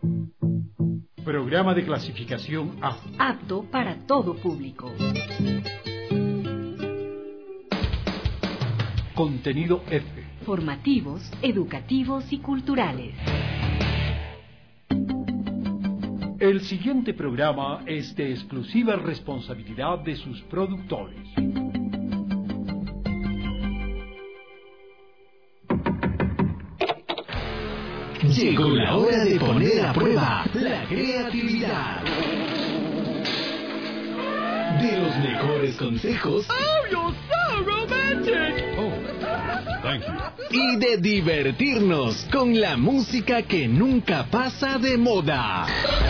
Programa de clasificación A. Apto para todo público. Contenido F. Formativos, educativos y culturales. El siguiente programa es de exclusiva responsabilidad de sus productores. Llegó la hora de poner a prueba la creatividad. De los mejores consejos. Oh, you're so romantic. Oh, thank you. Y de divertirnos con la música que nunca pasa de moda.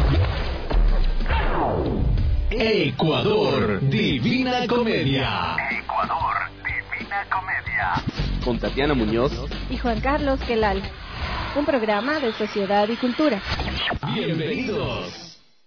Ecuador Divina Comedia. Ecuador Divina Comedia. Con Tatiana Muñoz y Juan Carlos Quelal. Un programa de sociedad y cultura. Bienvenidos.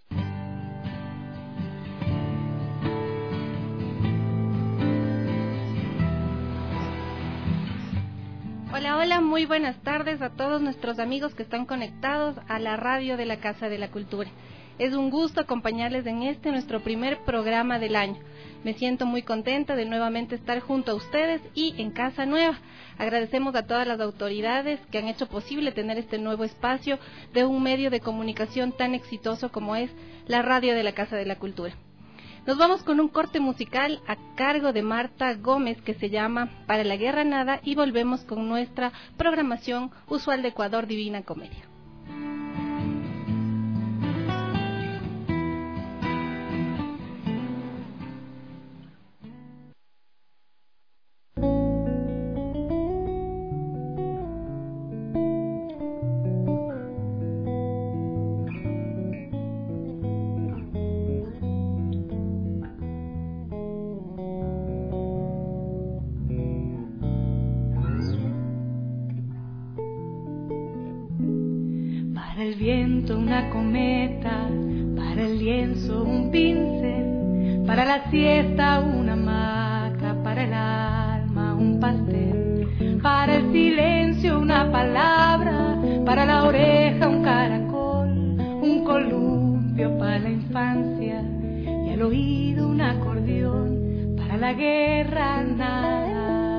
Hola, hola, muy buenas tardes a todos nuestros amigos que están conectados a la radio de la Casa de la Cultura. Es un gusto acompañarles en nuestro primer programa del año. Me siento muy contenta de nuevamente estar junto a ustedes y en Casa Nueva. Agradecemos a todas las autoridades que han hecho posible tener este nuevo espacio de un medio de comunicación tan exitoso como es la radio de la Casa de la Cultura. Nos vamos con un corte musical a cargo de Marta Gómez que se llama Para la Guerra Nada y volvemos con nuestra programación usual de Ecuador Divina Comedia. Para el viento una cometa, para el lienzo un pincel, para la siesta una hamaca, para el alma un pastel, para el silencio una palabra, para la oreja un caracol, un columpio para la infancia y al oído un acordeón, para la guerra nada.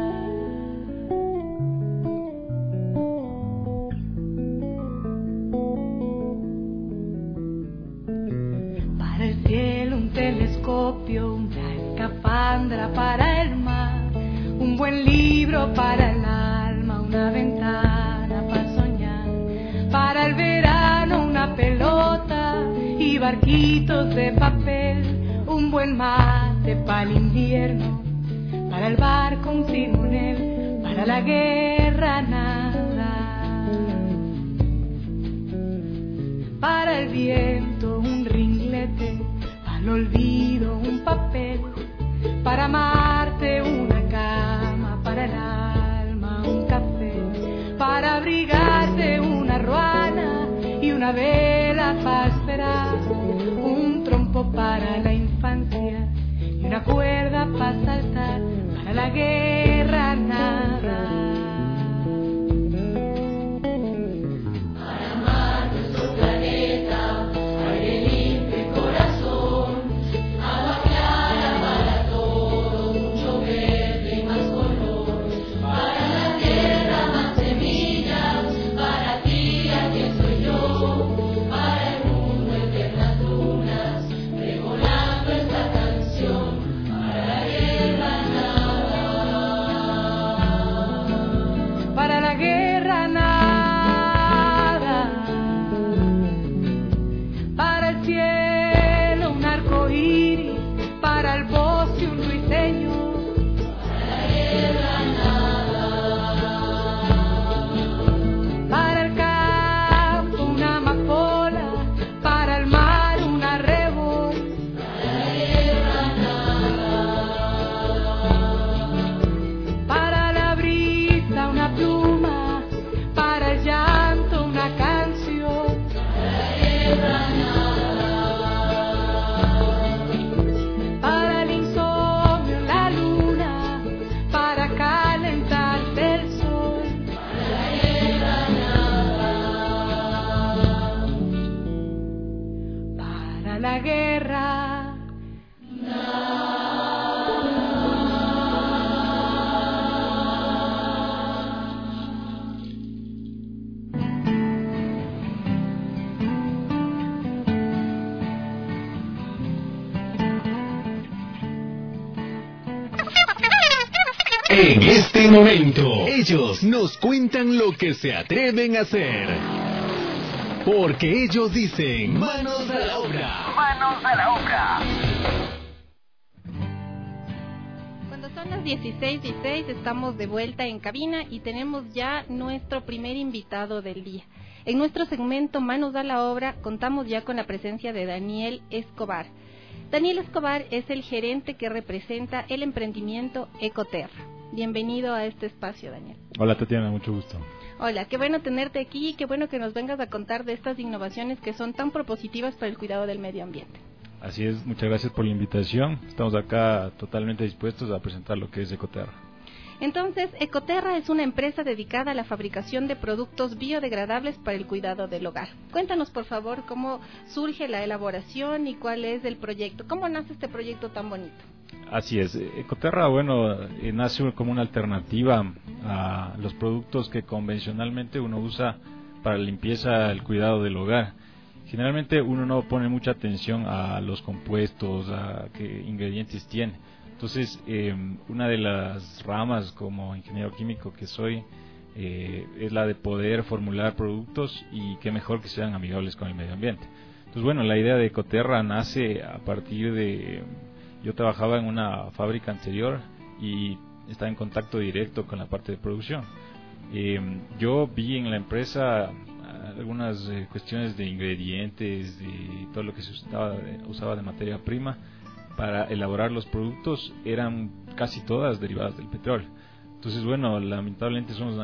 Una escafandra para el mar, un buen libro para el alma, una ventana para soñar, para el verano una pelota y barquitos de papel, un buen mate para el invierno, para el barco un timonel, para la guerra nada, para el viento un ringlete, al olvido un papel, para amarte una cama, para el alma un café, para abrigarte una ruana y una vela para esperar, un trompo para la infancia y una cuerda para saltar, para la guerra nada. En este momento, ellos nos cuentan lo que se atreven a hacer. Porque ellos dicen, manos a la obra. Manos a la obra. Cuando son las 16:16 estamos de vuelta en cabina y tenemos ya nuestro primer invitado del día. En nuestro segmento Manos a la Obra contamos ya con la presencia de Daniel Escobar. Daniel Escobar es el gerente que representa el emprendimiento Ecoterra. Bienvenido a este espacio, Daniel. Hola, Tatiana, mucho gusto. Hola, qué bueno tenerte aquí y qué bueno que nos vengas a contar de estas innovaciones que son tan propositivas para el cuidado del medio ambiente. Así es, muchas gracias por la invitación. Estamos acá totalmente dispuestos a presentar lo que es Ecoterra. Entonces, Ecoterra es una empresa dedicada a la fabricación de productos biodegradables para el cuidado del hogar. Cuéntanos, por favor, cómo surge la elaboración y cuál es el proyecto. ¿Cómo nace este proyecto tan bonito? Así es, Ecoterra, nace como una alternativa a los productos que convencionalmente uno usa para la limpieza, el cuidado del hogar. Generalmente uno no pone mucha atención a los compuestos, a qué ingredientes tiene. Entonces, una de las ramas como ingeniero químico que soy es la de poder formular productos y qué mejor que sean amigables con el medio ambiente. Entonces, la idea de Ecoterra nace a partir de... Yo trabajaba en una fábrica anterior y estaba en contacto directo con la parte de producción. Yo vi en la empresa algunas cuestiones de ingredientes, de todo lo que se usaba de materia prima para elaborar los productos, eran casi todas derivadas del petróleo. Entonces, lamentablemente somos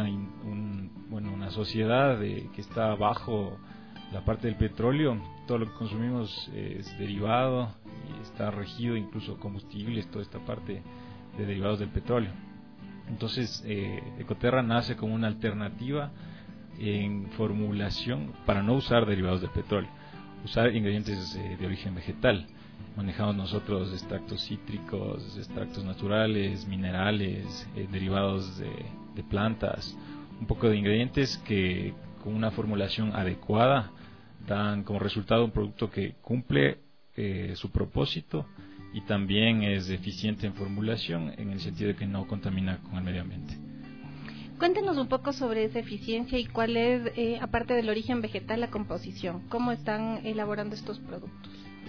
una sociedad que está bajo la parte del petróleo. Todo lo que consumimos es derivado y está regido, incluso combustibles, toda esta parte de derivados del petróleo. Entonces, Ecoterra nace como una alternativa en formulación para no usar derivados del petróleo, usar ingredientes de origen vegetal. Manejamos nosotros extractos cítricos, extractos naturales, minerales, derivados de plantas, un poco de ingredientes que con una formulación adecuada dan como resultado un producto que cumple su propósito y también es eficiente en formulación en el sentido de que no contamina con el medio ambiente. Cuéntenos un poco sobre esa eficiencia y cuál es, aparte del origen vegetal, la composición. ¿Cómo están elaborando estos productos?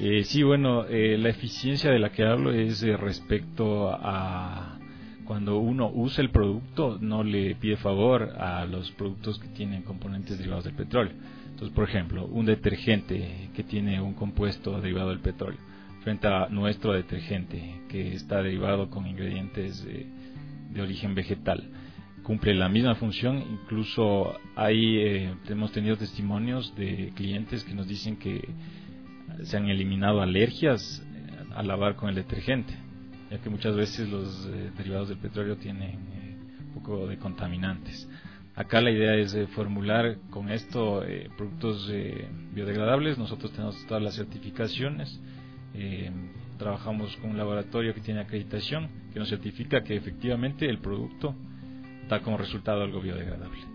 La eficiencia de la que hablo es respecto a cuando uno usa el producto, no le pide favor a los productos que tienen componentes derivados del petróleo. Entonces, por ejemplo, un detergente que tiene un compuesto derivado del petróleo, frente a nuestro detergente que está derivado con ingredientes de origen vegetal, cumple la misma función. Incluso hemos tenido testimonios de clientes que nos dicen que se han eliminado alergias al lavar con el detergente, ya que muchas veces los derivados del petróleo tienen un poco de contaminantes. Acá la idea es formular con esto productos biodegradables. Nosotros tenemos todas las certificaciones, trabajamos con un laboratorio que tiene acreditación que nos certifica que efectivamente el producto da como resultado algo biodegradable.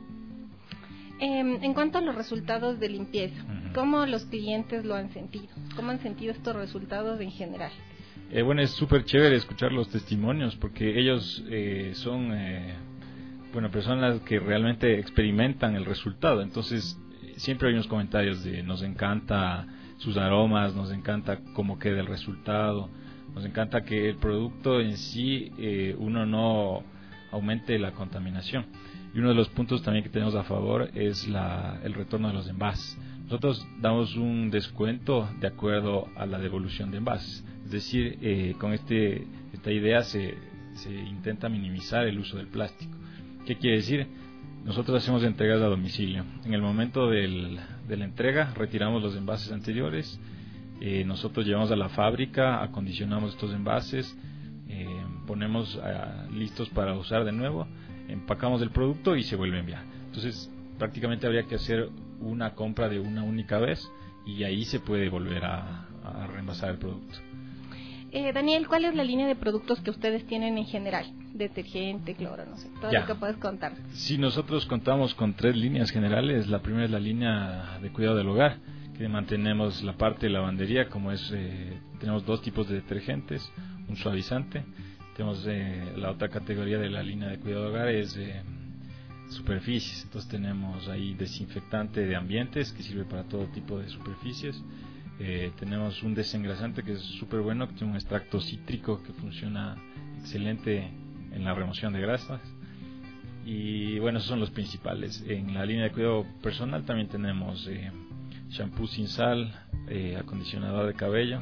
En cuanto a los resultados de limpieza, ¿cómo los clientes lo han sentido? ¿Cómo han sentido estos resultados en general? Es súper chévere escuchar los testimonios porque ellos son personas que realmente experimentan el resultado. Entonces siempre hay unos comentarios de nos encanta sus aromas, nos encanta cómo queda el resultado, nos encanta que el producto en sí uno no aumente la contaminación. Y uno de los puntos también que tenemos a favor es el retorno de los envases. Nosotros damos un descuento de acuerdo a la devolución de envases. Es decir, con esta idea se intenta minimizar el uso del plástico. ¿Qué quiere decir? Nosotros hacemos entregas a domicilio. En el momento de la entrega retiramos los envases anteriores. Nosotros llevamos a la fábrica, acondicionamos estos envases, ponemos listos para usar de nuevo, empacamos el producto y se vuelve a enviar. Entonces prácticamente habría que hacer una compra de una única vez y ahí se puede volver a reenvasar el producto. Daniel, ¿cuál es la línea de productos que ustedes tienen en general? Detergente, cloro, no sé, todo lo que puedes contar. Sí, nosotros contamos con 3 líneas generales. La primera es la línea de cuidado del hogar, que mantenemos la parte de lavandería, como tenemos 2 tipos de detergentes, un suavizante, Tenemos la otra categoría de la línea de cuidado de hogar es superficies. Entonces tenemos ahí desinfectante de ambientes que sirve para todo tipo de superficies. Tenemos un desengrasante que es súper bueno, que tiene un extracto cítrico que funciona excelente en la remoción de grasas. Y bueno, esos son los principales. En la línea de cuidado personal también tenemos shampoo sin sal, acondicionador de cabello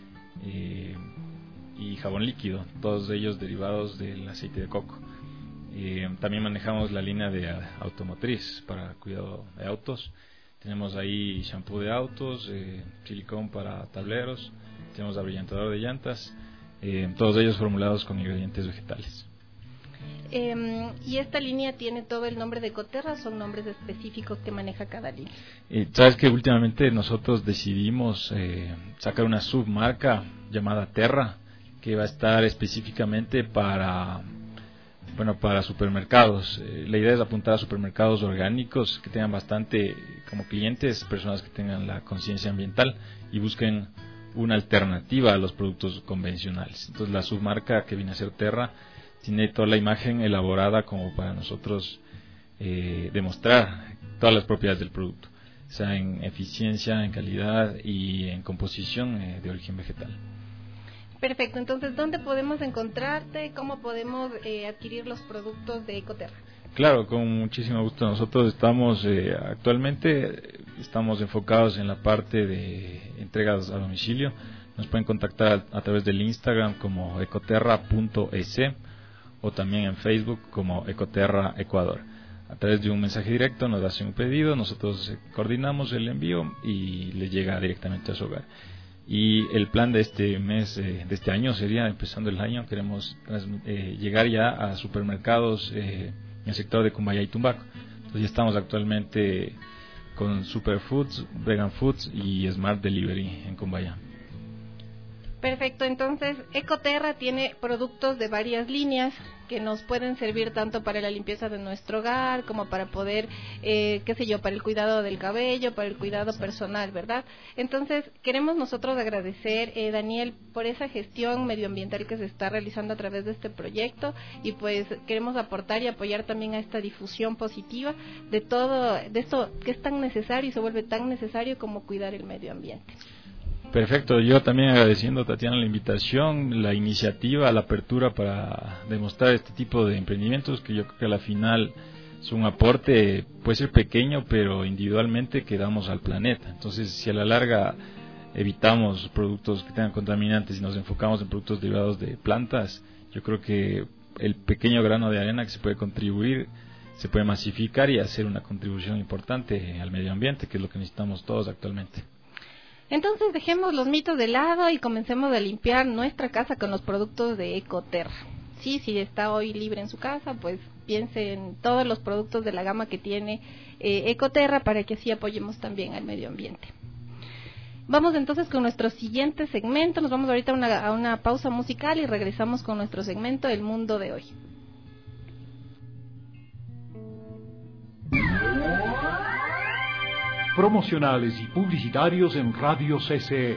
y jabón líquido, todos ellos derivados del aceite de coco. También manejamos la línea de automotriz para cuidado de autos. Tenemos ahí shampoo de autos, silicón para tableros, tenemos abrillantador de llantas, todos ellos formulados con ingredientes vegetales. ¿Y esta línea tiene todo el nombre de Ecoterra o son nombres específicos que maneja cada línea? Sabes que últimamente nosotros decidimos sacar una submarca llamada Terra, que va a estar específicamente para supermercados. La idea es apuntar a supermercados orgánicos que tengan bastante como clientes, personas que tengan la conciencia ambiental y busquen una alternativa a los productos convencionales. Entonces la submarca que viene a ser Terra tiene toda la imagen elaborada como para nosotros demostrar todas las propiedades del producto, o sea, en eficiencia, en calidad y en composición de origen vegetal. Perfecto, entonces, ¿dónde podemos encontrarte? ¿Cómo podemos adquirir los productos de Ecoterra? Claro, con muchísimo gusto. Nosotros estamos actualmente enfocados en la parte de entregas a domicilio. Nos pueden contactar a través del Instagram como ecoterra.es o también en Facebook como Ecoterra Ecuador. A través de un mensaje directo nos hacen un pedido, nosotros coordinamos el envío y le llega directamente a su hogar. Y el plan de este mes, de este año, sería, empezando el año, queremos llegar ya a supermercados en el sector de Cumbaya y Tumbaco. Entonces ya estamos actualmente con Superfoods, Vegan Foods y Smart Delivery en Cumbaya. Perfecto, entonces Ecoterra tiene productos de varias líneas que nos pueden servir tanto para la limpieza de nuestro hogar como para poder, para el cuidado del cabello, para el cuidado personal, ¿verdad? Entonces queremos nosotros agradecer, Daniel, por esa gestión medioambiental que se está realizando a través de este proyecto y pues queremos aportar y apoyar también a esta difusión positiva de todo, de esto que es tan necesario y se vuelve tan necesario como cuidar el medio ambiente. Perfecto, yo también agradeciendo, Tatiana, la invitación, la iniciativa, la apertura para demostrar este tipo de emprendimientos que yo creo que a la final es un aporte, puede ser pequeño, pero individualmente que damos al planeta. Entonces, si a la larga evitamos productos que tengan contaminantes y nos enfocamos en productos derivados de plantas, yo creo que el pequeño grano de arena que se puede contribuir, se puede masificar y hacer una contribución importante al medio ambiente, que es lo que necesitamos todos actualmente. Entonces dejemos los mitos de lado y comencemos a limpiar nuestra casa con los productos de Ecoterra. Sí, si está hoy libre en su casa, pues piense en todos los productos de la gama que tiene Ecoterra para que así apoyemos también al medio ambiente. Vamos entonces con nuestro siguiente segmento. Nos vamos ahorita a una pausa musical y regresamos con nuestro segmento El Mundo de Hoy. Promocionales y publicitarios en Radio CCE.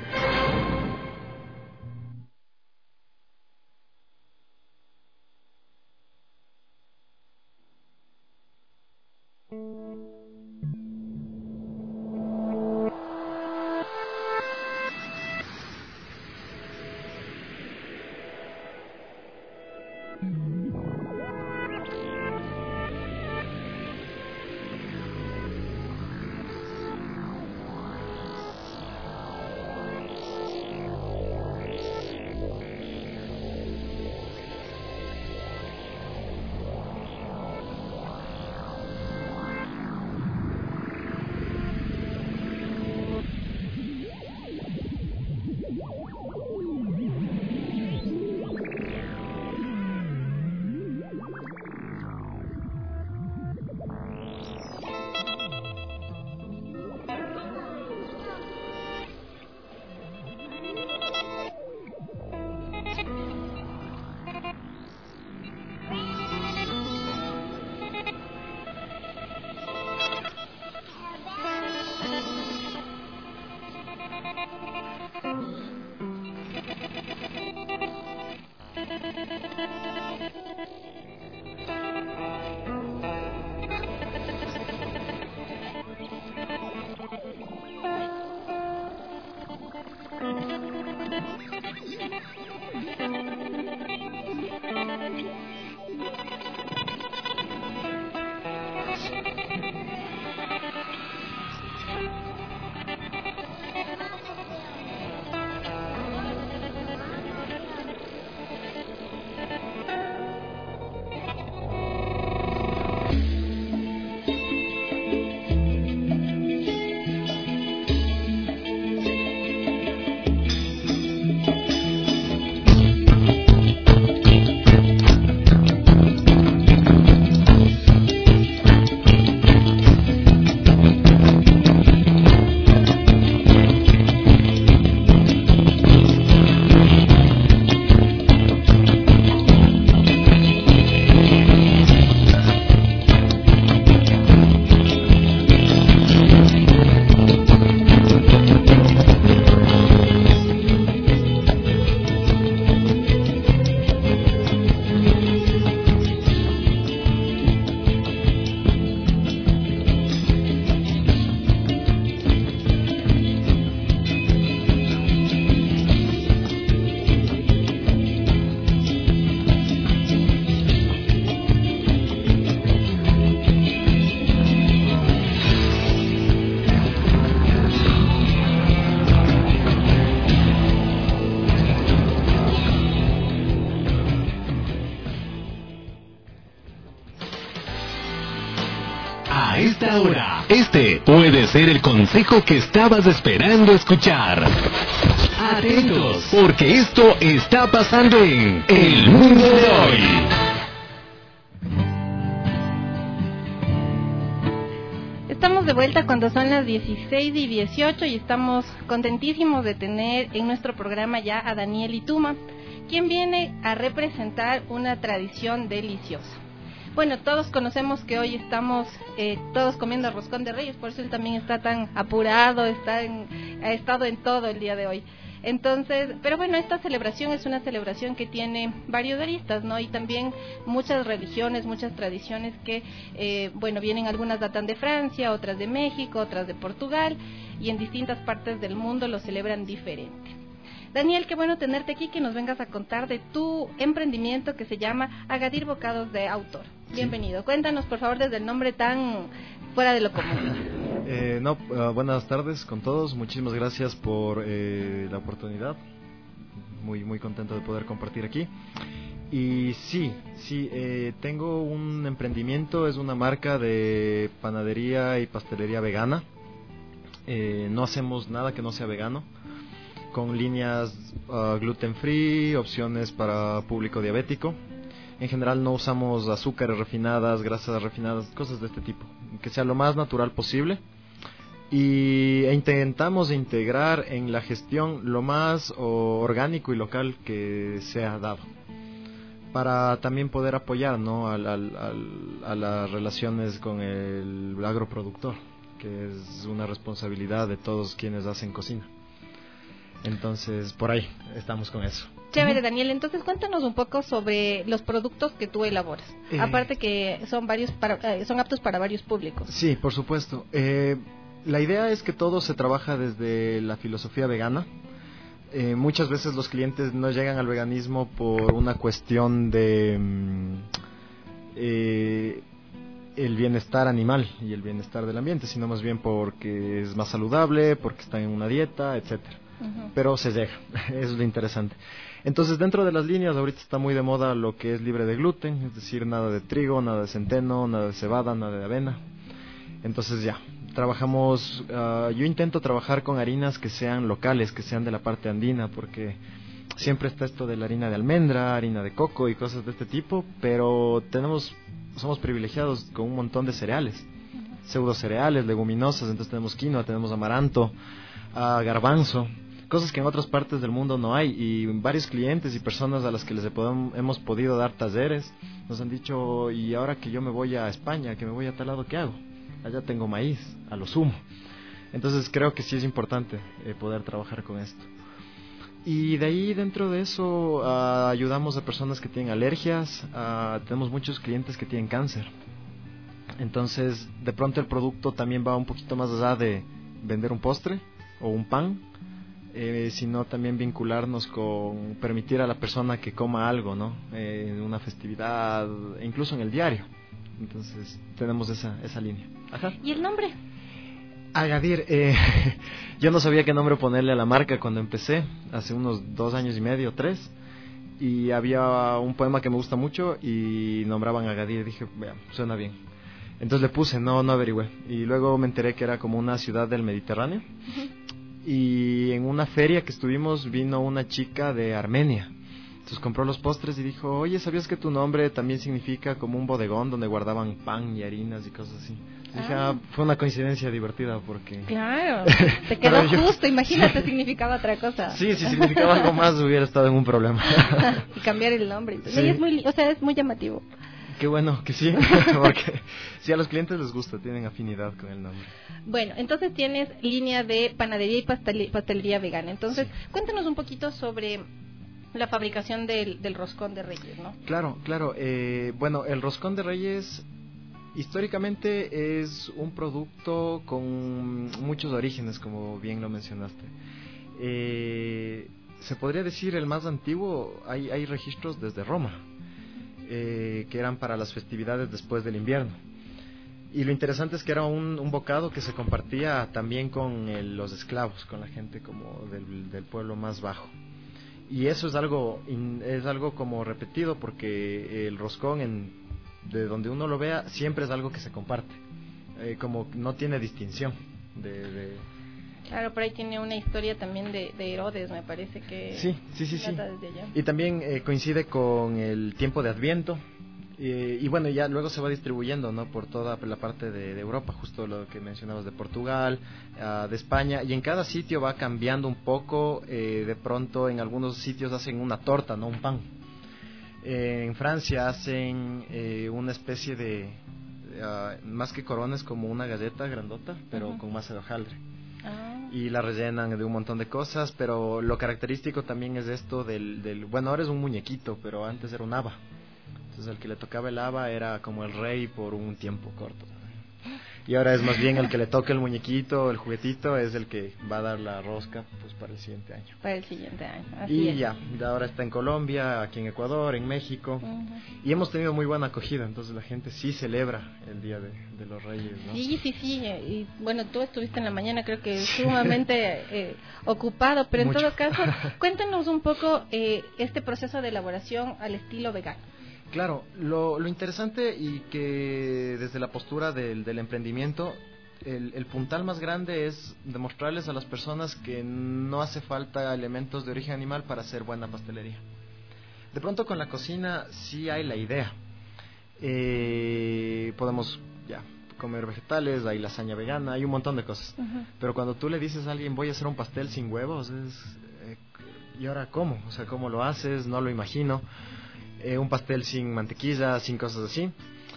Este puede ser el consejo que estabas esperando escuchar. Atentos, porque esto está pasando en El Mundo de Hoy. Estamos de vuelta cuando son las 16:18 y estamos contentísimos de tener en nuestro programa ya a Daniel Ituma, quien viene a representar una tradición deliciosa. Bueno, todos conocemos que hoy estamos todos comiendo roscón de Reyes, por eso él también está tan apurado, ha estado en todo el día de hoy. Entonces, pero bueno, esta celebración es una celebración que tiene varios aristas, ¿no? Y también muchas religiones, muchas tradiciones que, bueno, vienen, algunas datan de Francia, otras de México, otras de Portugal, y en distintas partes del mundo lo celebran diferente. Daniel, qué bueno tenerte aquí, que nos vengas a contar de tu emprendimiento que se llama Agadir Bocados de Autor. Bienvenido. Cuéntanos, por favor, desde el nombre tan fuera de lo común. Buenas tardes con todos. Muchísimas gracias por la oportunidad. Muy contento de poder compartir aquí. Y sí, tengo un emprendimiento, es una marca de panadería y pastelería vegana. No hacemos nada que no sea vegano, con líneas gluten free, opciones para público diabético. En general no usamos azúcares refinadas, grasas refinadas, cosas de este tipo, que sea lo más natural posible. E intentamos integrar en la gestión lo más orgánico y local que sea dado, para también poder apoyar, ¿no?, a las relaciones con el agroproductor, que es una responsabilidad de todos quienes hacen cocina. Entonces, por ahí estamos con eso. Chévere, Daniel. Entonces, cuéntanos un poco sobre los productos que tú elaboras. Aparte que son son aptos para varios públicos. Sí, por supuesto. La idea es que todo se trabaja desde la filosofía vegana. Muchas veces los clientes no llegan al veganismo por una cuestión de el bienestar animal y el bienestar del ambiente, sino más bien porque es más saludable, porque están en una dieta, etcétera. Pero se llega, eso es lo interesante. Entonces, dentro de las líneas ahorita está muy de moda lo que es libre de gluten, es decir, nada de trigo, nada de centeno, nada de cebada, nada de avena. Entonces ya, trabajamos, yo intento trabajar con harinas que sean locales, que sean de la parte andina, porque siempre está esto de la harina de almendra, harina de coco y cosas de este tipo, pero somos privilegiados con un montón de cereales, pseudo cereales, leguminosas. Entonces tenemos quinoa, tenemos amaranto, garbanzo, cosas que en otras partes del mundo no hay, y varios clientes y personas a las que les hemos podido dar talleres nos han dicho: y ahora que yo me voy a España, que me voy a tal lado, ¿qué hago? Allá tengo maíz, a lo sumo. Entonces creo que sí es importante poder trabajar con esto. Y de ahí, dentro de eso, ayudamos a personas que tienen alergias, tenemos muchos clientes que tienen cáncer. Entonces, de pronto el producto también va un poquito más allá de vender un postre o un pan, sino también vincularnos con permitir a la persona que coma algo, ¿no?, en una festividad, incluso en el diario. Entonces tenemos esa línea. Ajá. ¿Y el nombre? Agadir, yo no sabía qué nombre ponerle a la marca cuando empecé, hace unos 2 años y medio, 3, y había un poema que me gusta mucho y nombraban Agadir, dije, vea, suena bien. Entonces le puse, no averigüé, y luego me enteré que era como una ciudad del Mediterráneo. Y en una feria que estuvimos vino una chica de Armenia. Entonces compró los postres y dijo: oye, ¿sabías que tu nombre también significa como un bodegón donde guardaban pan y harinas y cosas así? Dije, fue una coincidencia divertida porque... Claro, te quedó justo, imagínate, significaba otra cosa. Sí, si significaba algo más hubiera estado en un problema. Y cambiar el nombre. Sí. Es muy llamativo. Qué bueno que sí, porque sí, a los clientes les gusta, tienen afinidad con el nombre. Bueno, entonces tienes línea de panadería y pastelería vegana. Entonces, cuéntanos un poquito sobre la fabricación del roscón de Reyes, ¿no? Claro. Bueno, el roscón de Reyes históricamente es un producto con muchos orígenes, como bien lo mencionaste. Se podría decir el más antiguo, hay registros desde Roma, que eran para las festividades después del invierno. Y lo interesante es que era un bocado que se compartía también con los esclavos, con la gente como del pueblo más bajo. Y eso es algo como repetido, porque el roscón, de donde uno lo vea, siempre es algo que se comparte. como no tiene distinción Claro, por ahí tiene una historia también de Herodes, me parece que... Sí. Desde allá. Y también coincide con el tiempo de Adviento. Y bueno, ya luego se va distribuyendo, ¿no? Por toda la parte de Europa, justo lo que mencionabas de Portugal, de España, y en cada sitio va cambiando un poco. De pronto en algunos sitios hacen una torta, ¿no? Un pan. En Francia hacen una especie de más que coronas, como una galleta grandota, pero con masa de hojaldre. Y la rellenan de un montón de cosas, pero lo característico también es esto bueno, ahora es un muñequito, pero antes era un haba. Entonces el que le tocaba el haba era como el rey por un tiempo corto. Y ahora es más bien el que le toca el muñequito, el juguetito, es el que va a dar la rosca pues para el siguiente año. Para el siguiente año, así es. Ya ahora está en Colombia, aquí en Ecuador, en México. Y hemos tenido muy buena acogida, entonces la gente sí celebra el Día de los Reyes, ¿no? Sí. Y bueno, tú estuviste en la mañana, creo que sumamente ocupado, pero en todo caso, cuéntanos un poco este proceso de elaboración al estilo vegano. Claro, lo interesante y que desde la postura del emprendimiento, el puntal más grande es demostrarles a las personas que no hace falta elementos de origen animal para hacer buena pastelería. De pronto con la cocina sí hay la idea. Podemos comer vegetales, hay lasaña vegana, hay un montón de cosas. Pero cuando tú le dices a alguien voy a hacer un pastel sin huevos, ¿y ahora cómo? O sea, ¿cómo lo haces? No lo imagino. Un pastel sin mantequilla, sin cosas así.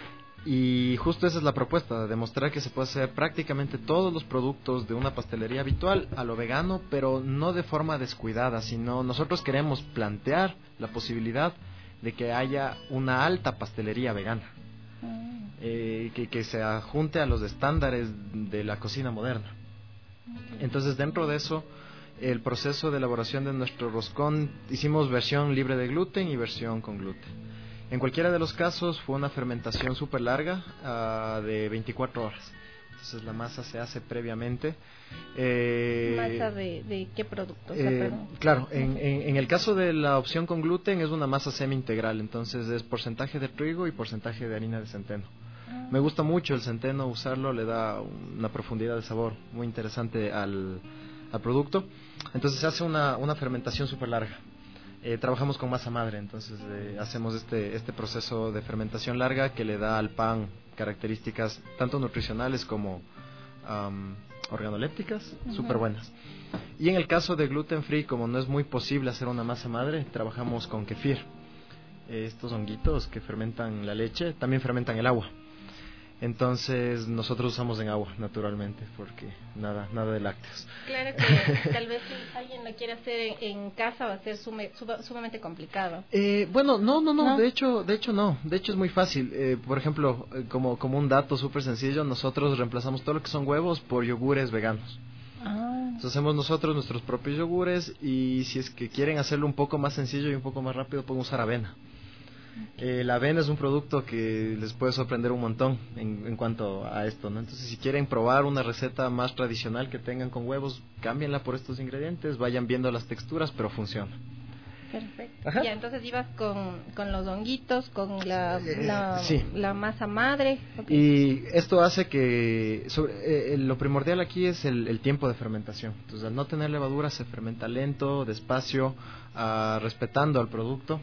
Y justo esa es la propuesta, demostrar que se puede hacer prácticamente todos los productos de una pastelería habitual a lo vegano, pero no de forma descuidada, sino nosotros queremos plantear la posibilidad de que haya una alta pastelería vegana, que se ajunte a los estándares de la cocina moderna. Entonces, dentro de eso, el proceso de elaboración de nuestro roscón, hicimos versión libre de gluten y versión con gluten. En cualquiera de los casos fue una fermentación súper larga, de 24 horas. Entonces la masa se hace previamente. ¿Masa de qué producto? Claro, en el caso de la opción con gluten es una masa semi-integral, entonces es porcentaje de trigo y porcentaje de harina de centeno. Me gusta mucho el centeno, usarlo le da una profundidad de sabor muy interesante al producto. Entonces se hace una fermentación súper larga. Trabajamos con masa madre, entonces hacemos este proceso de fermentación larga que le da al pan características tanto nutricionales como organolépticas súper buenas. Y en el caso de gluten free, como no es muy posible hacer una masa madre, trabajamos con kefir. Estos honguitos que fermentan la leche también fermentan el agua. Entonces nosotros usamos en agua naturalmente, porque nada de lácteos. Claro que tal vez si alguien lo quiere hacer en casa va a ser sumamente complicado. Bueno, no, de hecho no, de hecho es muy fácil. Por ejemplo, como un dato súper sencillo, nosotros reemplazamos todo lo que son huevos por yogures veganos. Entonces hacemos nosotros nuestros propios yogures, y si es que quieren hacerlo un poco más sencillo y un poco más rápido, pueden usar avena. La avena es un producto que les puede sorprender un montón en cuanto a esto, ¿no? Entonces, si quieren probar una receta más tradicional que tengan con huevos, cámbienla por estos ingredientes, vayan viendo las texturas, pero funciona. Perfecto. Ya, entonces ibas con los honguitos, con la masa madre. Okay. Y esto hace que lo primordial aquí es el tiempo de fermentación. Entonces, al no tener levadura, se fermenta lento, despacio, respetando al producto.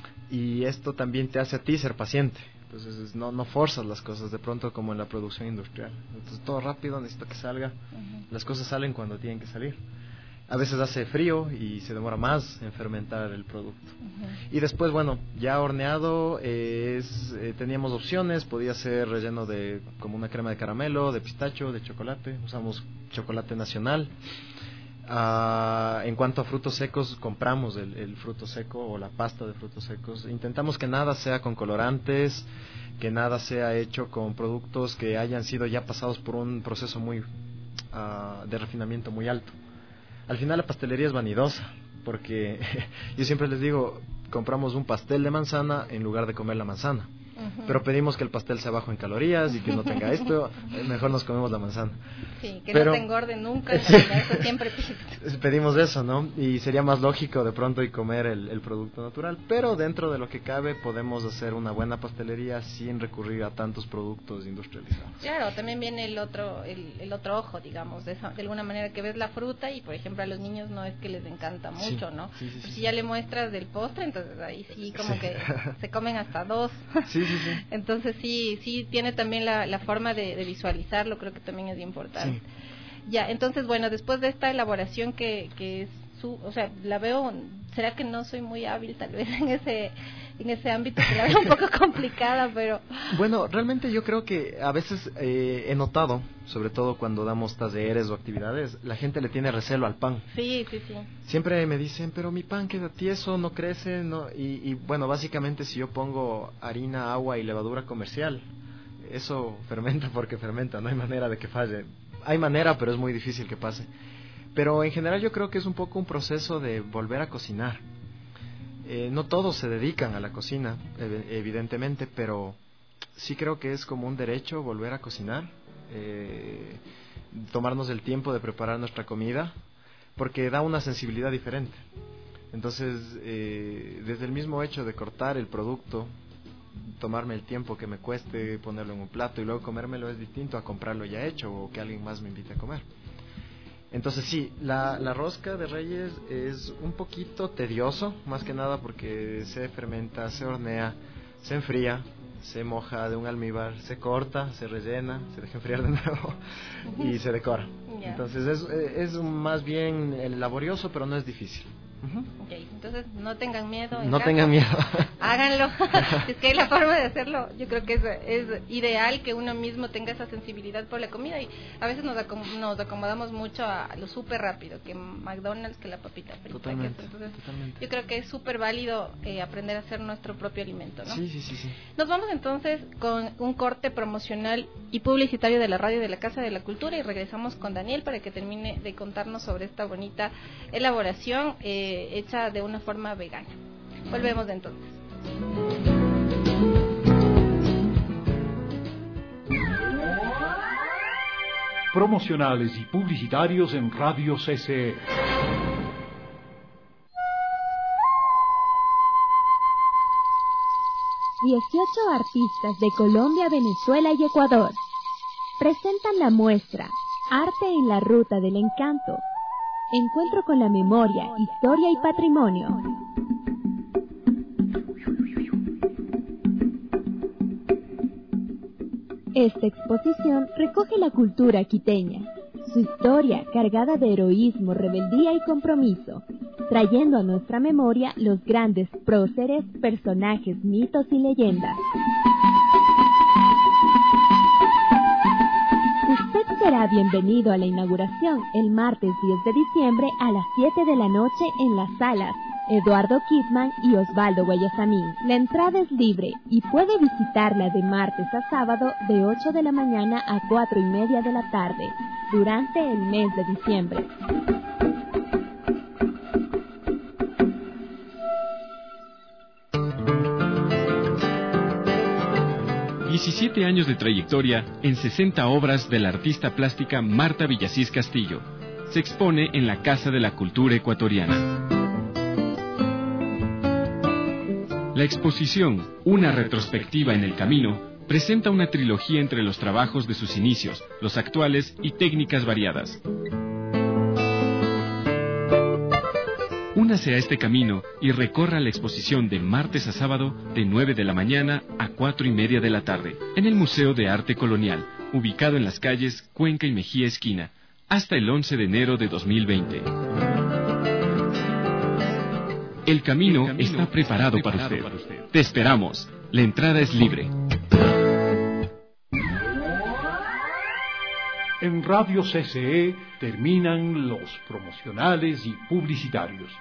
Y esto también te hace a ti ser paciente. Entonces no forzas las cosas de pronto como en la producción industrial. Entonces todo rápido, necesito que salga. Las cosas salen cuando tienen que salir. A veces hace frío y se demora más en fermentar el producto. Y después, bueno, ya horneado, teníamos opciones. Podía ser relleno de como una crema de caramelo, de pistacho, de chocolate. Usamos chocolate nacional. En cuanto a frutos secos, compramos el fruto seco o la pasta de frutos secos. Intentamos que nada sea con colorantes, que nada sea hecho con productos que hayan sido ya pasados por un proceso de refinamiento muy alto. Al final la pastelería es vanidosa, porque yo siempre les digo, compramos un pastel de manzana en lugar de comer la manzana. pero pedimos que el pastel sea bajo en calorías y que no tenga esto, mejor nos comemos la manzana. Sí, que no te engorde nunca, sí, eso siempre pedimos eso, ¿no? Y sería más lógico de pronto y comer el producto natural, pero dentro de lo que cabe podemos hacer una buena pastelería sin recurrir a tantos productos industrializados. Claro, también viene el otro ojo, digamos, de alguna manera que ves la fruta y, por ejemplo, a los niños no es que les encanta mucho, sí, ¿no? Sí, si ya le muestras del postre, entonces ahí sí como que se comen hasta dos. Sí. Entonces sí tiene también la forma de visualizarlo, creo que también es importante. Sí. Ya, entonces bueno, después de esta elaboración que es o sea, la veo, será que no soy muy hábil tal vez en ese ámbito, que la veo un poco complicada, pero... Bueno, realmente yo creo que a veces he notado, sobre todo cuando damos talleres o actividades, la gente le tiene recelo al pan. Sí. Siempre me dicen, pero mi pan queda tieso, no crece, no. Y bueno, básicamente si yo pongo harina, agua y levadura comercial, eso fermenta porque fermenta, no hay manera de que falle. Hay manera, pero es muy difícil que pase. Pero en general yo creo que es un poco un proceso de volver a cocinar. No todos se dedican a la cocina, evidentemente, pero sí creo que es como un derecho volver a cocinar, tomarnos el tiempo de preparar nuestra comida, porque da una sensibilidad diferente. Entonces, desde el mismo hecho de cortar el producto, tomarme el tiempo que me cueste ponerlo en un plato y luego comérmelo es distinto a comprarlo ya hecho o que alguien más me invite a comer. Entonces sí, la rosca de Reyes es un poquito tedioso, más que nada porque se fermenta, se hornea, se enfría, se moja de un almíbar, se corta, se rellena, se deja enfriar de nuevo y se decora. Entonces es más bien laborioso, pero no es difícil. Okay, entonces no tengan miedo. No tengan miedo. Háganlo. Es que hay la forma de hacerlo. Yo creo que es ideal que uno mismo tenga esa sensibilidad por la comida y a veces nos acomodamos mucho a lo súper rápido, que McDonald's, que la papita frita. Totalmente. Entonces, yo creo que es súper válido aprender a hacer nuestro propio alimento, ¿no? Sí. Nos vamos entonces con un corte promocional y publicitario de la radio de la Casa de la Cultura y regresamos con Daniel para que termine de contarnos sobre esta bonita elaboración hecha de una forma vegana. Volvemos entonces. Promocionales y publicitarios en Radio CCE. Artistas de Colombia, Venezuela y Ecuador presentan la muestra Arte en la Ruta del Encanto. Encuentro con la memoria, historia y patrimonio. Esta exposición recoge la cultura quiteña, su historia cargada de heroísmo, rebeldía y compromiso, trayendo a nuestra memoria los grandes próceres, personajes, mitos y leyendas. Usted será bienvenido a la inauguración el martes 10 de diciembre a las 7 de la noche en las salas Eduardo Kidman y Osvaldo Guayasamín. La entrada es libre y puede visitarla de martes a sábado de 8 de la mañana a 4:30 de la tarde, durante el mes de diciembre. ...17 años de trayectoria en 60 obras de la artista plástica Marta Villasís Castillo. Se expone en la Casa de la Cultura Ecuatoriana. La exposición, una retrospectiva en el camino, presenta una trilogía entre los trabajos de sus inicios, los actuales y técnicas variadas. Únase a este camino y recorra la exposición de martes a sábado de 9 de la mañana a 4:30 de la tarde en el Museo de Arte Colonial, ubicado en las calles Cuenca y Mejía Esquina, hasta el 11 de enero de 2020. El camino está preparado para usted. Te esperamos. La entrada es libre. En Radio CCE terminan los promocionales y publicitarios.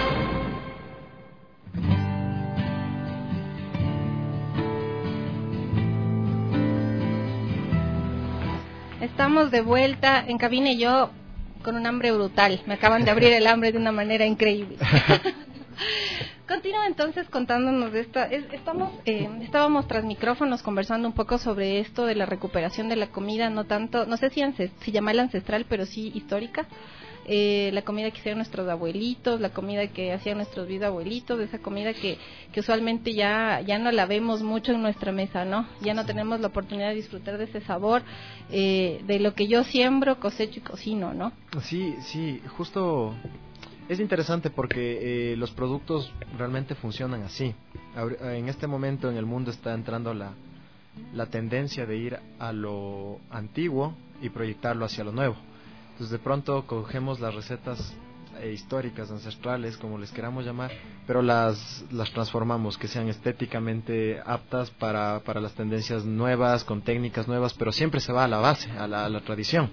Estamos de vuelta en cabina y yo con un hambre brutal. Me acaban de abrir el hambre de una manera increíble. Continúa entonces contándonos de esta. Estábamos tras micrófonos conversando un poco sobre esto de la recuperación de la comida, no tanto, no sé si llamarla ancestral, pero sí histórica. La comida que hacían nuestros abuelitos, la comida que hacían nuestros bisabuelitos, esa comida que usualmente ya no la vemos mucho en nuestra mesa, ¿no? Ya no tenemos la oportunidad de disfrutar de ese sabor, de lo que yo siembro, cosecho y cocino, ¿no? Sí, justo es interesante porque los productos realmente funcionan así. En este momento en el mundo está entrando la tendencia de ir a lo antiguo y proyectarlo hacia lo nuevo. Entonces de pronto cogemos las recetas históricas, ancestrales, como les queramos llamar, pero las transformamos, que sean estéticamente aptas para las tendencias nuevas, con técnicas nuevas, pero siempre se va a la base, a la tradición.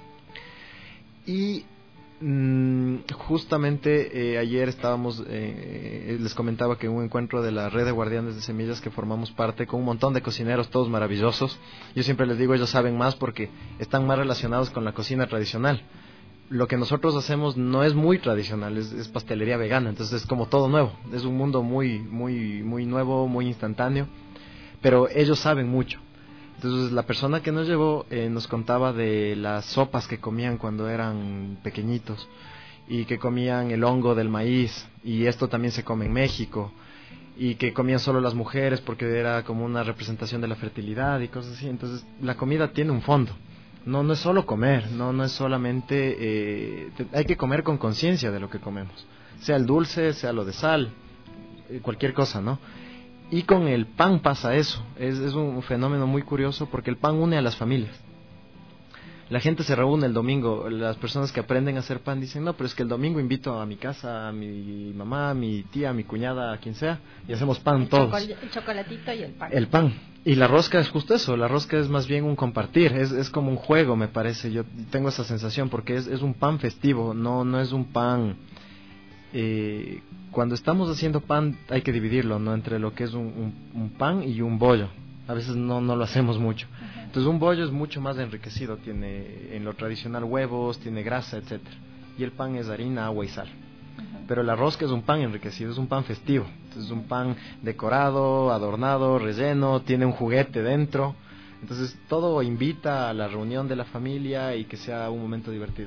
Y justamente ayer estábamos, les comentaba que en un encuentro de la red de guardianes de semillas que formamos parte con un montón de cocineros, todos maravillosos. Yo siempre les digo, ellos saben más porque están más relacionados con la cocina tradicional. Lo que nosotros hacemos no es muy tradicional, es pastelería vegana, entonces es como todo nuevo, es un mundo muy nuevo, muy instantáneo, pero ellos saben mucho. Entonces la persona que nos llevó nos contaba de las sopas que comían cuando eran pequeñitos y que comían el hongo del maíz, y esto también se come en México, y que comían solo las mujeres porque era como una representación de la fertilidad y cosas así. Entonces la comida tiene un fondo, no es solo comer, no es solamente, hay que comer con conciencia de lo que comemos, sea el dulce, sea lo de sal, cualquier cosa, ¿no? Y con el pan pasa eso, es un fenómeno muy curioso porque el pan une a las familias. La gente se reúne el domingo, las personas que aprenden a hacer pan dicen, no, pero es que el domingo invito a mi casa, a mi mamá, a mi tía, a mi cuñada, a quien sea, y hacemos pan todos. El chocolatito y el pan. El pan. Y la rosca es justo eso, la rosca es más bien un compartir, es como un juego, me parece, yo tengo esa sensación porque es un pan festivo, no es un pan... cuando estamos haciendo pan hay que dividirlo, ¿no? Entre lo que es un pan y un bollo. A veces no lo hacemos mucho. Entonces un bollo es mucho más enriquecido, tiene en lo tradicional huevos, tiene grasa, etcétera. Y el pan es harina, agua y sal. Pero la rosca es un pan enriquecido, es un pan festivo. Entonces es un pan decorado, adornado, relleno, tiene un juguete dentro. Entonces todo invita a la reunión de la familia y que sea un momento divertido.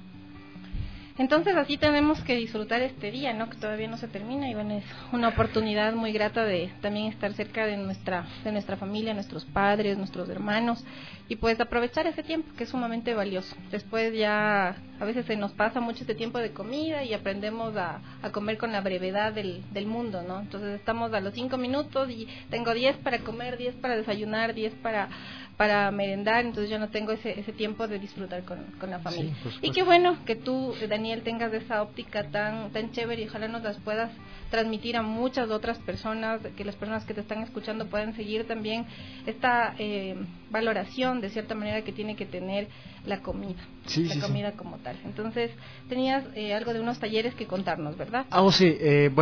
Entonces así tenemos que disfrutar este día, ¿no? Que todavía no se termina, y bueno, es una oportunidad muy grata de también estar cerca de nuestra familia, nuestros padres, nuestros hermanos, y pues aprovechar ese tiempo que es sumamente valioso. Después ya a veces se nos pasa mucho este tiempo de comida y aprendemos a comer con la brevedad del mundo, ¿no? Entonces estamos a los 5 minutos y tengo 10 para comer, 10 para desayunar, 10 para merendar, entonces yo no tengo ese tiempo de disfrutar con la familia. Sí, y qué bueno que tú, Daniel, tengas esa óptica tan chévere, y ojalá nos las puedas transmitir a muchas otras personas, que las personas que te están escuchando puedan seguir también esta valoración de cierta manera que tiene que tener la comida, comida como tal. Entonces tenías algo de unos talleres que contarnos, ¿verdad? Sí,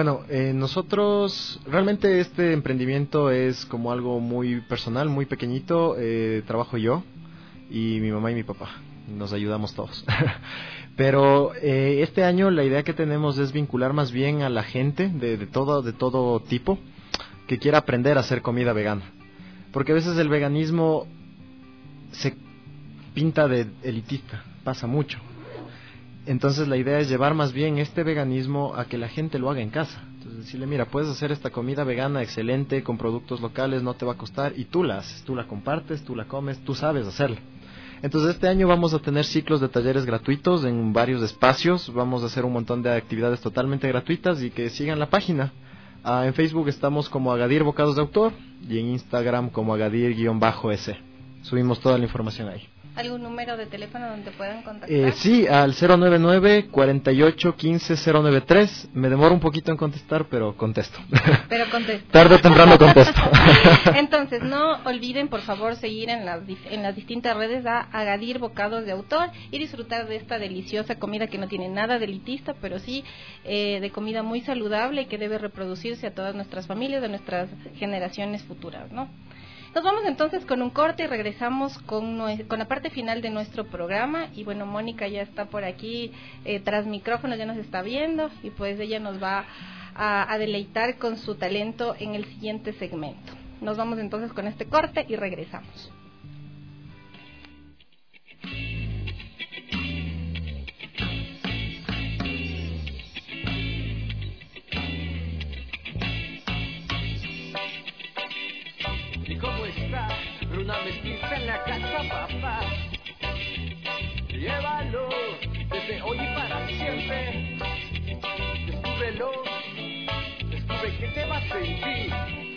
nosotros realmente este emprendimiento es como algo muy personal, muy pequeñito. Trabajo yo y mi mamá y mi papá, nos ayudamos todos. Pero este año la idea que tenemos es vincular más bien a la gente de todo tipo que quiera aprender a hacer comida vegana, porque a veces el veganismo se pinta de elitista, pasa mucho. Entonces la idea es llevar más bien este veganismo a que la gente lo haga en casa. Entonces decirle, mira, puedes hacer esta comida vegana excelente con productos locales, no te va a costar, y tú la haces, tú la compartes, tú la comes, tú sabes hacerla. Entonces este año vamos a tener ciclos de talleres gratuitos en varios espacios, vamos a hacer un montón de actividades totalmente gratuitas, y que sigan la página. En Facebook estamos como Agadir Bocados de Autor y en Instagram como Agadir_S. Subimos toda la información ahí. ¿Algún número de teléfono donde puedan contactar? Sí, al 099-4815-093. Me demoro un poquito en contestar, pero contesto. Pero contesto. Tarde o temprano contesto. Entonces, no olviden, por favor, seguir en las distintas redes a Agadir Bocados de Autor y disfrutar de esta deliciosa comida que no tiene nada de elitista, pero sí de comida muy saludable que debe reproducirse a todas nuestras familias, de nuestras generaciones futuras, ¿no? Nos vamos entonces con un corte y regresamos con la parte final de nuestro programa. Y bueno, Mónica ya está por aquí tras micrófono, ya nos está viendo y pues ella nos va a deleitar con su talento en el siguiente segmento. Nos vamos entonces con este corte y regresamos. ¿Y cómo está? Una mestiza en la casa, papá. Llévalo desde hoy y para siempre. Descúbrelo, descubre que te va a sentir.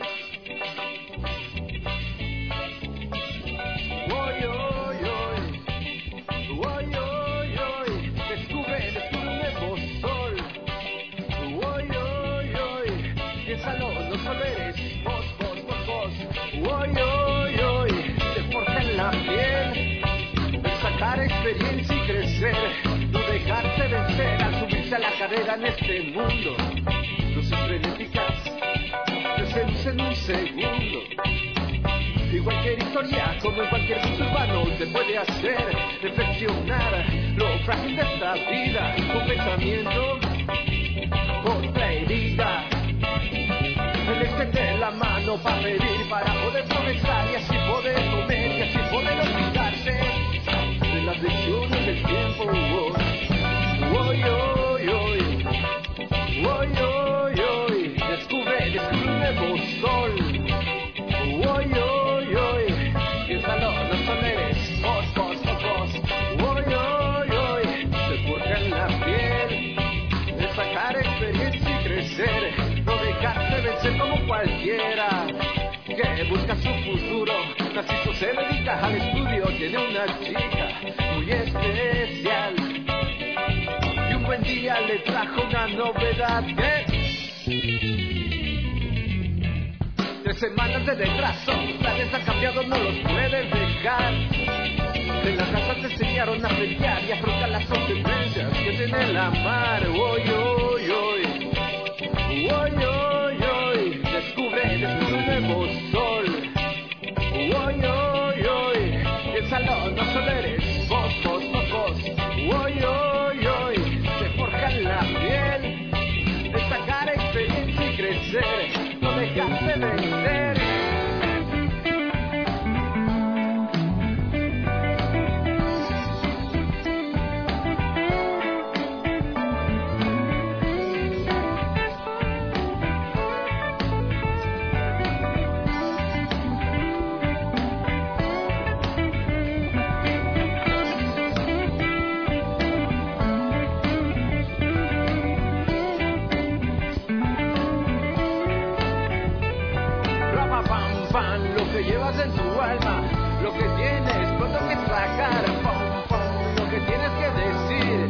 Oy, oy, oy, oy, oy, oy. Descubre un nuevo sol. Oy, oy, oy. Piénsalo, no solo eres vos. Oy, oy, oy. Se forja en la piel. Sacar experiencia y crecer, no dejarse vencer al subirse a la carrera en este mundo. Luces frenéticas se seducen en un segundo. Y cualquier historia, como en cualquier bus urbano, te puede hacer reflexionar lo frágil de esta vida. Un pensamiento contra herida. El extender la mano para pedir, para poder progresar y así poder comer y así poder olvidarse las lecciones del tiempo. Oy, oy, oy, oy, oy, oy. Descubre un nuevo sol. Oy, oy, oy. Piénsalo, no solo eres vos. Oy, oy, oy. Se forja en la piel de sacar experiencia y crecer, no dejarse vencer como cualquiera que busca su futuro. Narciso se dedica al estudio, tiene una chica muy especial y un buen día le trajo una novedad que 3 semanas de retraso, planes han cambiado, no los puedes dejar. En la casa te enseñaron a pelear y afrontar las consecuencias que tiene la mar. Oy, oy, oy, oy, oy, oy. Descubre un nuevo sol. Oy, oy, oy. Piénsalo, no solo eres vos. Oy, oy, oy. Se forja en la piel de sacar experiencia y crecer, no dejarse vencer. Lo que llevas en tu alma, lo que tienes pronto que sacar, lo que tienes que decir.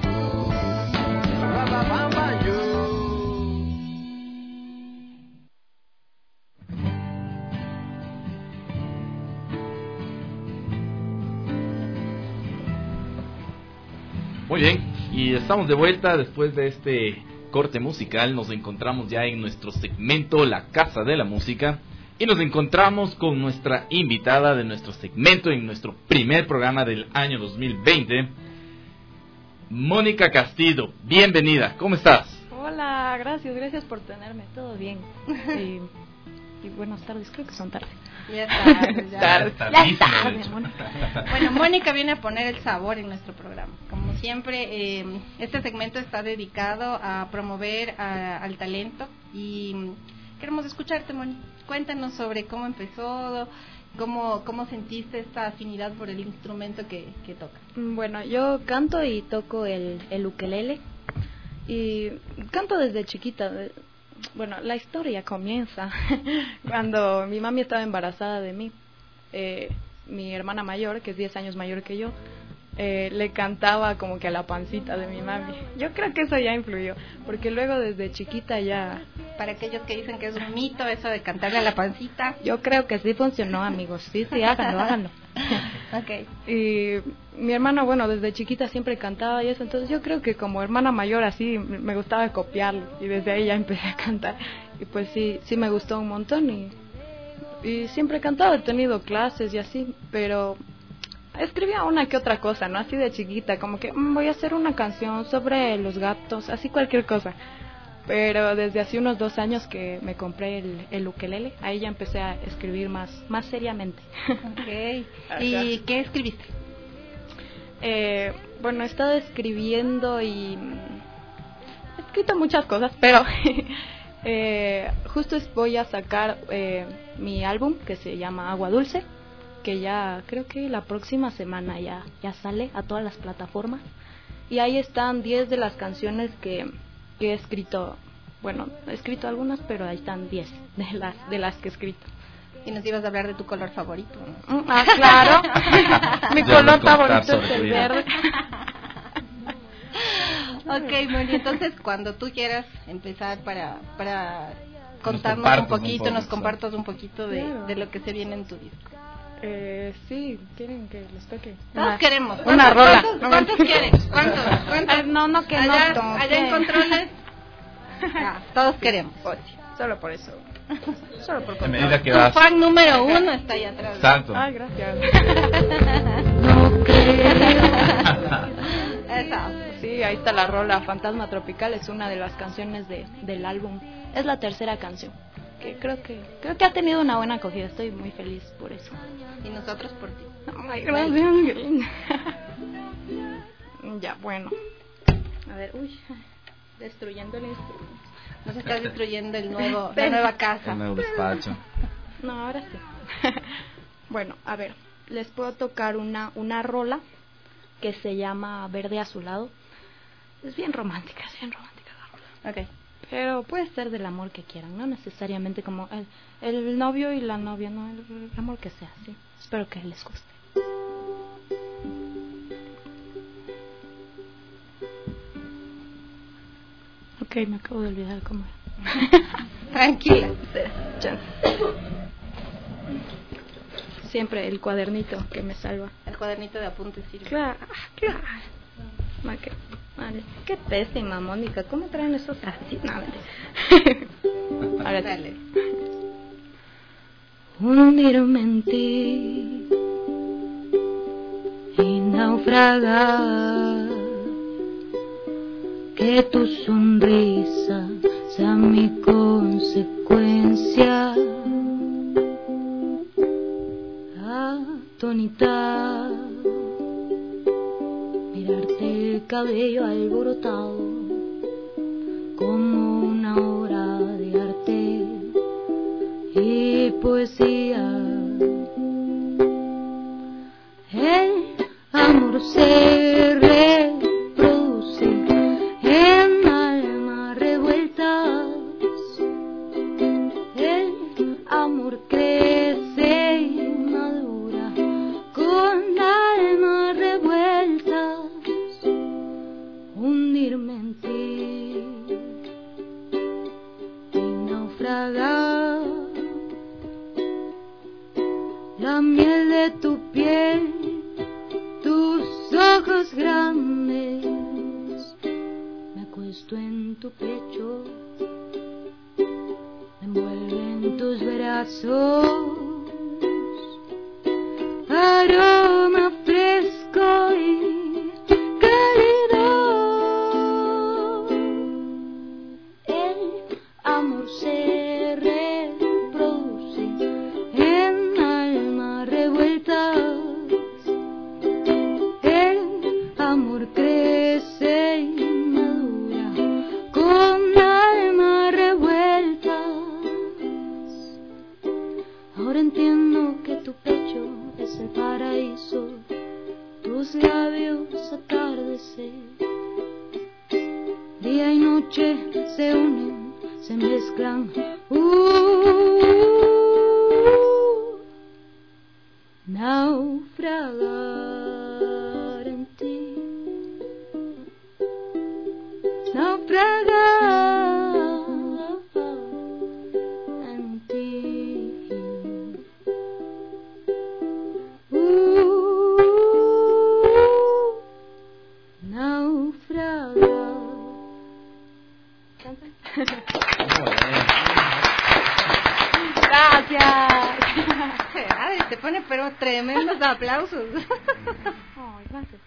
Muy bien, y estamos de vuelta después de este corte musical. Nos encontramos ya en nuestro segmento La Casa de la Música. Y nos encontramos con nuestra invitada de nuestro segmento en nuestro primer programa del año 2020, Mónica Castillo. Bienvenida, ¿cómo estás? Hola, gracias por tenerme, todo bien. Y buenas tardes, creo que son tarde. Ya tarde, Mónica. Bueno, Mónica viene a poner el sabor en nuestro programa. Como siempre, este segmento está dedicado a promover al talento y queremos escucharte, Mónica. Cuéntanos sobre cómo empezó, cómo sentiste esta afinidad por el instrumento que tocas. Bueno, yo canto y toco el ukelele y canto desde chiquita. Bueno, la historia comienza cuando mi mami estaba embarazada de mí. Mi hermana mayor, que es 10 años mayor que yo, le cantaba como que a la pancita de mi mami. Yo creo que eso ya influyó, porque luego desde chiquita ya... Para aquellos que dicen que es un mito eso de cantarle a la pancita. Yo creo que sí funcionó, amigos. Sí, háganlo. Okay. Y mi hermana, bueno, desde chiquita siempre cantaba y eso, entonces yo creo que como hermana mayor así me gustaba copiarlo y desde ahí ya empecé a cantar. Y pues sí me gustó un montón y Y siempre he cantado, he tenido clases y así, pero escribía una que otra cosa, ¿no? Así de chiquita, como que voy a hacer una canción sobre los gatos, así cualquier cosa. Pero desde hace unos 2 años que me compré el ukelele, ahí ya empecé a escribir más seriamente. Okay. ¿Y qué escribiste? Bueno, he estado escribiendo y he escrito muchas cosas, pero justo voy a sacar mi álbum que se llama Agua Dulce, que ya creo que la próxima semana ya sale a todas las plataformas, y ahí están 10 de las canciones que he escrito. Bueno, he escrito algunas, pero ahí están 10 de las que he escrito. Y nos ibas a hablar de tu color favorito, ¿no? Claro. Mi color favorito es el verde. Ok, Moni, entonces cuando tú quieras empezar para contarnos un poquito, nos compartas un poquito de lo que se viene en tu disco. Sí, ¿quieren que les toque? Todos queremos. Una rola. ¿Cuántos quieren? ¿Cuántos? No, que allá, no. Allá en controles. Ya, todos queremos. Solo por eso. Solo por A medida que tu vas. fan número 1 está allá atrás. Exacto. Ay, gracias. No Esa. Sí, ahí está la rola Fantasma Tropical, es una de las canciones del álbum. Es la tercera canción. Que creo que ha tenido una buena acogida, estoy muy feliz por eso. Y nosotros por ti. Ay, gracias. Ya, bueno. A ver, destruyendo el instrumento. Nos estás destruyendo la nueva casa. El nuevo despacho. No, ahora sí. Bueno, a ver, les puedo tocar una rola que se llama Verde Azulado. Es bien romántica la rola. Okay. Pero puede ser del amor que quieran, no necesariamente como el novio y la novia, no, el amor que sea, sí. Espero que les guste. Ok, me acabo de olvidar cómo era. Tranquila. Siempre el cuadernito que me salva. El cuadernito de apuntes sirve. Claro. Vale. Qué pésima, Mónica. ¿Cómo traen esos así? No, ahora dale. Hundirme en ti y naufragar, que tu sonrisa sea mi consecuencia, atónita, mirarte el cabello alborotado como una obra de arte y poesía. El amor se reproduce en almas revueltas, el amor crece y madura con almas revueltas. Hundirme en ti y naufragar, la miel de tu piel, tus ojos grandes, me acuesto en tu pecho, me envuelvo en tus brazos, aroma fresco y cálido, el amor se reproduce en almas revueltas, el amor crece y madura con almas revueltas. Ahora entiendo que tu pecho es el paraíso, tus labios atardecer, día y noche se unen, se mezclan. Naufragar en ti, naufragar en ti. Naufragar. Gracias. te pone pero tremendos aplausos. Ay, gracias.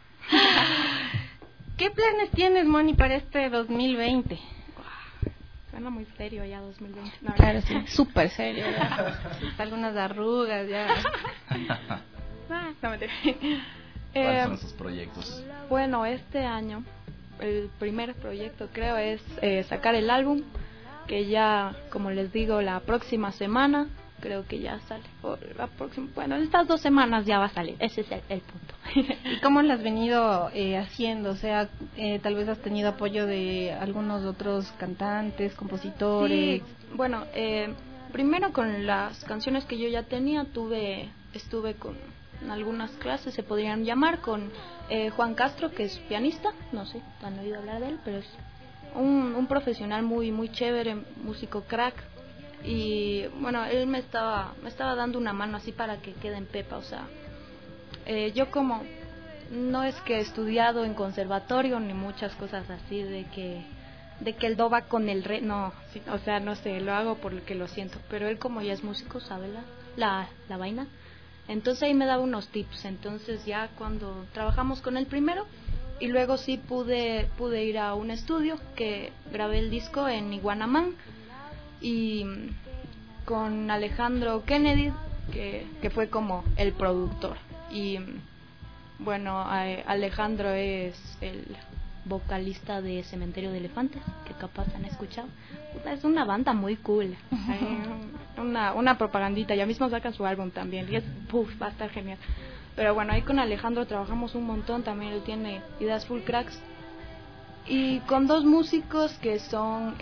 ¿Qué planes tienes, Moni, para este 2020? Suena muy serio ya 2020. No, claro, sí, súper serio. Algunas arrugas ya. No me ¿Cuáles son sus proyectos? Bueno, este año el primer proyecto creo es sacar el álbum, que ya, como les digo, la próxima semana creo que ya sale. Bueno, en estas 2 semanas ya va a salir. Ese es el punto. ¿Y cómo lo has venido haciendo? O sea, tal vez has tenido apoyo de algunos otros cantantes, compositores. Sí, bueno, primero con las canciones que yo ya tenía, estuve con algunas clases, se podrían llamar, con Juan Castro, que es pianista. No sé, han oído hablar de él, pero es un profesional muy muy chévere, músico crack. Y bueno, él me estaba dando una mano así para que quede en pepa. O sea, yo como no es que he estudiado en conservatorio ni muchas cosas así de que el do va con el re, no, sí, o sea, no sé, lo hago porque lo siento, pero él como ya es músico sabe la vaina. Entonces ahí me daba unos tips. Entonces ya cuando trabajamos con él primero, y luego sí pude ir a un estudio que grabé el disco en Iguanamán, y con Alejandro Kennedy, que fue como el productor. Y bueno, Alejandro es el vocalista de Cementerio de Elefantes, que capaz han escuchado. Es una banda muy cool. Una propagandita, ya mismo sacan su álbum también y va a estar genial. Pero bueno, ahí con Alejandro trabajamos un montón, también él tiene ideas full cracks. Y con 2 músicos que son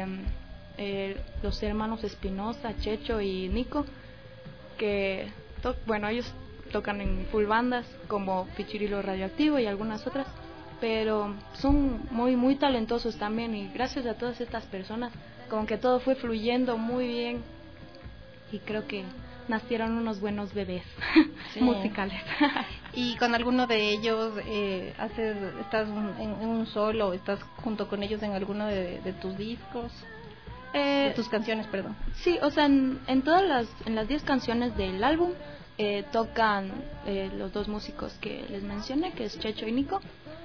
los hermanos Espinosa, Checho y Nico, que bueno, ellos tocan en full bandas como Pichirilo Radioactivo y algunas otras, pero son muy muy talentosos también, y gracias a todas estas personas como que todo fue fluyendo muy bien y creo que nacieron unos buenos bebés musicales. ¿Y con alguno de ellos estás en un solo, estás junto con ellos en alguno de tus discos? De tus canciones, perdón. Sí, o sea, en las 10 canciones del álbum tocan los 2 músicos que les mencioné, que es Checho y Nico.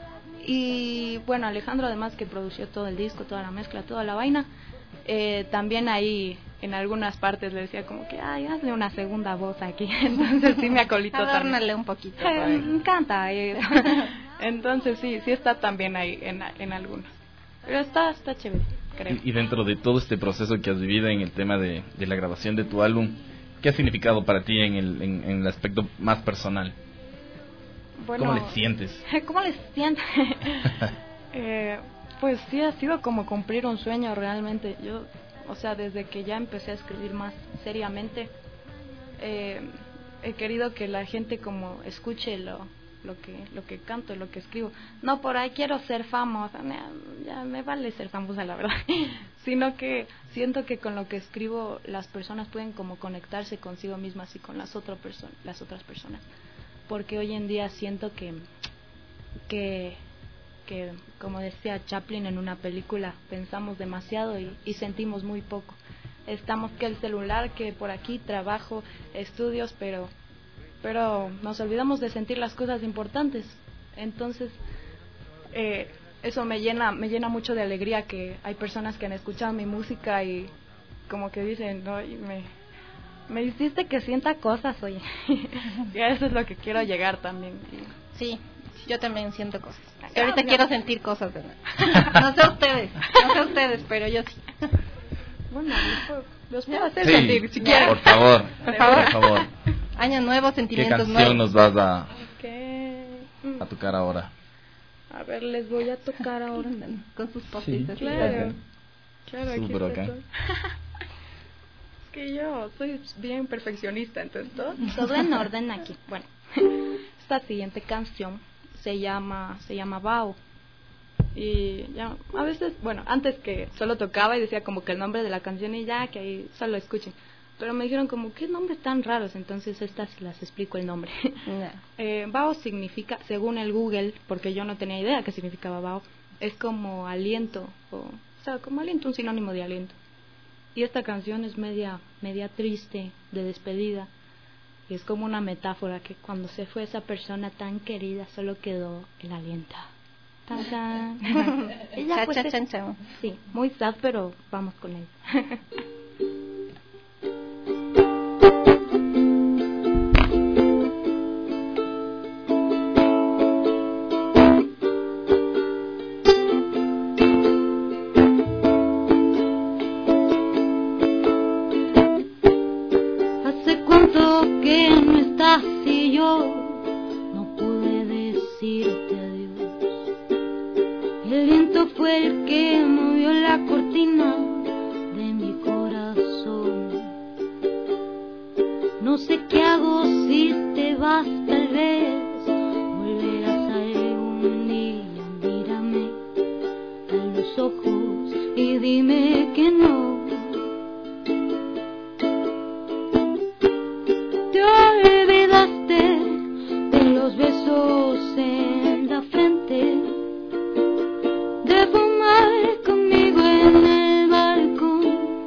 Y bueno, Alejandro, además, que produció todo el disco, toda la mezcla, toda la vaina, también ahí en algunas partes le decía como que, ay, hazle una segunda voz aquí. Entonces sí me acolitó también. Adórnale un poquito. Me encanta. Entonces sí está también ahí en algunos. Pero está chévere, creo. Y dentro de todo este proceso que has vivido en el tema de la grabación de tu álbum, ¿qué ha significado para ti en el aspecto más personal? Bueno, ¿cómo le sientes? ¿Cómo le sientes? Pues sí, ha sido como cumplir un sueño realmente. Yo, o sea, desde que ya empecé a escribir más seriamente, he querido que la gente como escuche lo que canto, lo que escribo. No por ahí quiero ser famosa, ya me vale ser famosa, la verdad. Sino que siento que con lo que escribo las personas pueden como conectarse consigo mismas y con las otras personas. Porque hoy en día siento que como decía Chaplin en una película, pensamos demasiado y sentimos muy poco. Estamos que el celular, que por aquí trabajo, estudios, pero nos olvidamos de sentir las cosas importantes. Entonces eso me llena mucho de alegría, que hay personas que han escuchado mi música y como que dicen, no, y me hiciste que sienta cosas, oye. Y a eso es lo que quiero llegar también. Sí, yo también siento cosas. Y ahorita quiero sentir cosas de verdad. No sé ustedes, pero yo sí. Bueno, los puedo hacer sí, sentir si quieren. Por favor. Año nuevo, sentimientos nuevos. ¿Qué canción nos vas a tocar ahora? A ver, les voy a tocar ahora con sus post-its. Sí, claro, aquí súper está todo. Es que yo soy bien perfeccionista, entonces todo en orden aquí. Bueno, esta siguiente canción se llama Bao. Y ya, a veces, bueno, antes que solo tocaba y decía como que el nombre de la canción y ya, que ahí solo escuchen. Pero me dijeron como, ¿qué nombres tan raros? Entonces estas las explico el nombre. Bao significa, según el Google, porque yo no tenía idea qué significaba Bao, es como aliento, o sea, como aliento, un sinónimo de aliento. Y esta canción es media triste, de despedida. Y es como una metáfora que cuando se fue esa persona tan querida solo quedó el aliento. Tan, tan. Ella, pues, sí, muy sad, pero vamos con él. Y yo no pude decirte adiós. El viento fue el que movió la cortina de mi corazón. No sé qué hago si te vas, tal vez volverás algún día. Mírame a los ojos y dime que no. En la frente, de fumar conmigo en el balcón.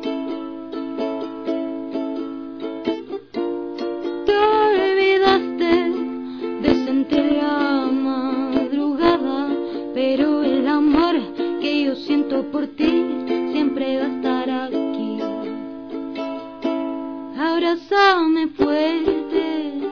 Te olvidaste de sentir la madrugada, pero el amor que yo siento por ti siempre va a estar aquí. Abrázame fuerte.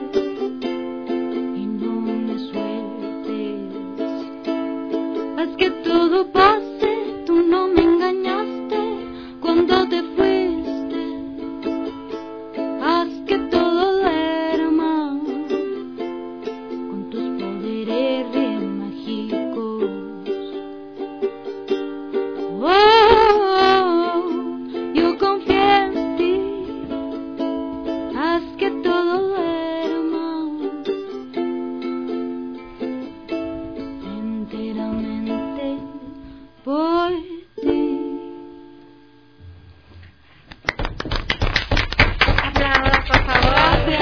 Que todo pase, tú no me engañaste cuando te fuiste. Haz que todo duerma con tus poderes mágicos. Oh, yo confío en ti. Haz que todo duerma. Por ti. Aplausos, por favor.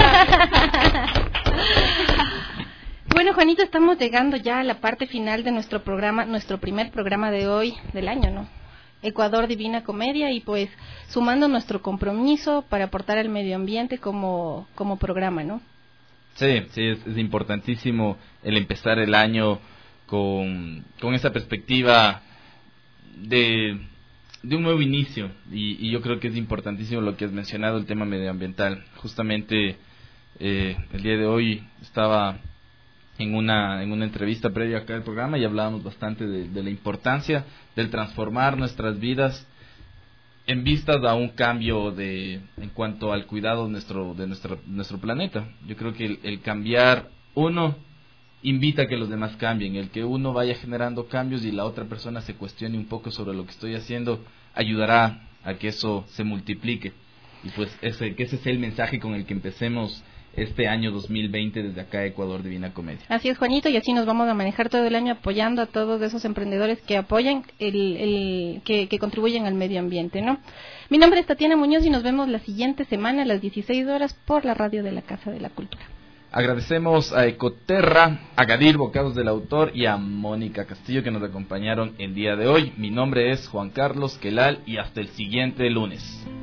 Bueno, Juanito, estamos llegando ya a la parte final de nuestro programa, nuestro primer programa de hoy, del año, ¿no? Ecuador Divina Comedia, y pues sumando nuestro compromiso para aportar al medio ambiente como programa, ¿no? Sí, es importantísimo el empezar el año con esa perspectiva de un nuevo inicio, y yo creo que es importantísimo lo que has mencionado, el tema medioambiental. Justamente el día de hoy estaba en una entrevista previa acá al programa y hablábamos bastante de la importancia del transformar nuestras vidas en vistas a un cambio en cuanto al cuidado de nuestro planeta. Yo creo que el cambiar uno invita a que los demás cambien, el que uno vaya generando cambios y la otra persona se cuestione un poco sobre lo que estoy haciendo, ayudará a que eso se multiplique. Y pues ese es el mensaje con el que empecemos este año 2020 desde acá Ecuador Divina Comedia. Así es, Juanito, y así nos vamos a manejar todo el año apoyando a todos esos emprendedores que apoyan que contribuyen al medio ambiente, ¿no? Mi nombre es Tatiana Muñoz y nos vemos la siguiente semana a las 16 horas por la radio de la Casa de la Cultura. Agradecemos a Ecoterra, a Gadir Bocados del Autor y a Mónica Castillo que nos acompañaron el día de hoy. Mi nombre es Juan Carlos Quelal y hasta el siguiente lunes.